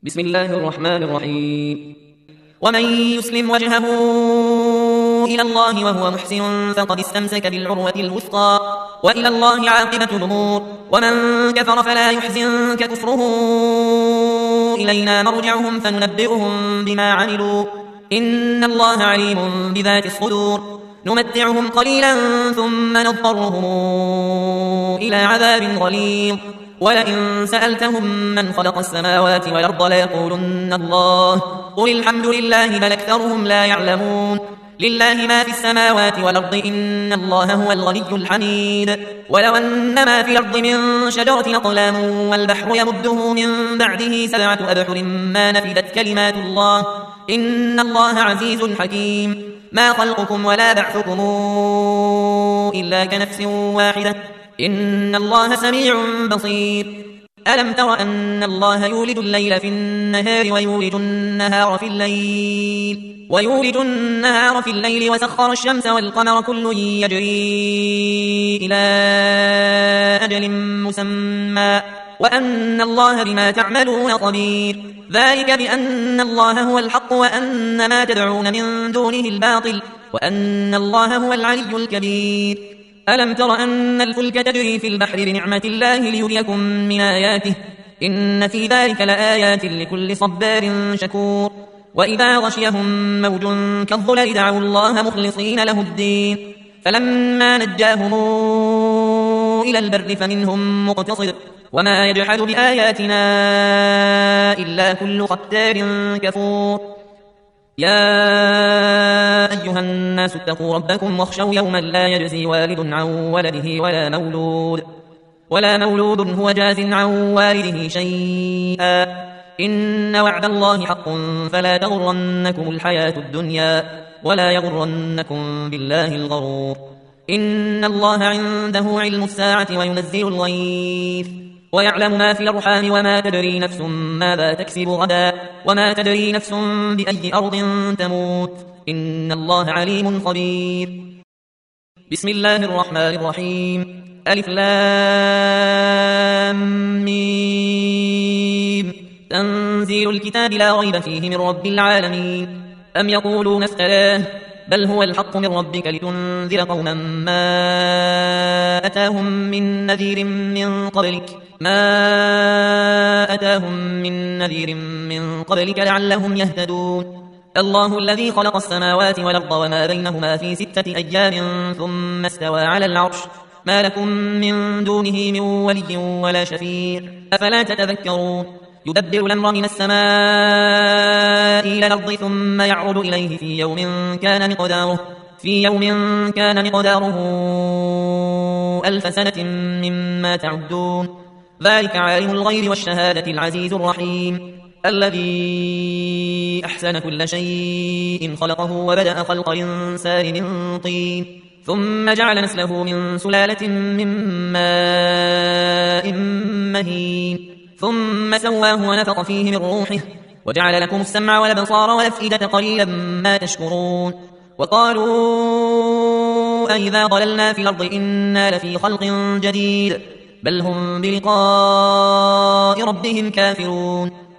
بسم الله الرحمن الرحيم. ومن يسلم وجهه إلى الله وهو محسن فقد استمسك بالعروة الوثقى وإلى الله عاقبة الأمور. ومن كفر فلا يحزنك كفره إلينا مرجعهم فننبئهم بما عملوا إن الله عليم بذات الصدور. نمتعهم قليلا ثم نضطرهم إلى عذاب غليظ. ولئن سألتهم من خلق السماوات والأرض ليقولن الله قل الحمد لله بل أكثرهم لا يعلمون. لله ما في السماوات والأرض إن الله هو الغني الحميد. ولو أن ما في الأرض من شجرة أقلام والبحر يمده من بعده 7 أبحر ما نفدت كلمات الله إن الله عزيز حكيم. ما خلقكم ولا بعثكم إلا كنفس واحدة إن الله سميع بصير. ألم تر أن الله يولد الليل في النهار ويولد النهار في الليل وسخر الشمس والقمر كل يجري إلى أجل مسمى وأن الله بما تعملون خبير. ذلك بأن الله هو الحق وأن ما تدعون من دونه الباطل وأن الله هو العلي الكبير. ألم تر أن الفلك تجري في البحر بنعمة الله ليريكم من آياته إن في ذلك لآيات لكل صبار شكور. وإذا غشيهم موج كالظلل دعوا الله مخلصين له الدين فلما نجاهم إلى البر فمنهم مقتصد وما يجحد بآياتنا إلا كل ختار كفور. يا أيها الناس اتقوا ربكم واخشوا يوما لا يجزي والد عن ولده ولا مولود هو جاز عن والده شيئا إن وعد الله حق فلا تغرنكم الحياة الدنيا ولا يغرنكم بالله الغرور. إن الله عنده علم الساعة وينزل الغيث ويعلم ما في الأرحام وما تدري نفس ماذا تكسب غدا وما تدري نفس بأي أرض تموت إن الله عليم خبير. بسم الله الرحمن الرحيم. ألف لام ميم. تنزيل الكتاب لا ريب فيه من رب العالمين. أم يقولون افتراه بل هو الحق من ربك لتنذر قوما ما أتاهم من نذير من قبلك لعلهم يهتدون. الله الذي خلق السماوات والأرض وما بينهما في 6 أيام ثم استوى على العرش ما لكم من دونه من ولي ولا شفيع أفلا تتذكرون. يدبر الأمر من السماء إلى الأرض ثم يعرض إليه في يوم كان مقداره 1000 سنة مما تعدون. ذلك عالم الغيب والشهادة العزيز الرحيم الذي أحسن كل شيء خلقه وبدأ خلق الإنسان من طين ثم جعل نسله من سلالة من ماء مهين ثم سواه ونفخ فيه من روحه وجعل لكم السمع والأبصار والأفئدة قليلا ما تشكرون. وقالوا أئذا ضللنا في الأرض إنا لفي خلق جديد بل هم بلقاء ربهم كافرون.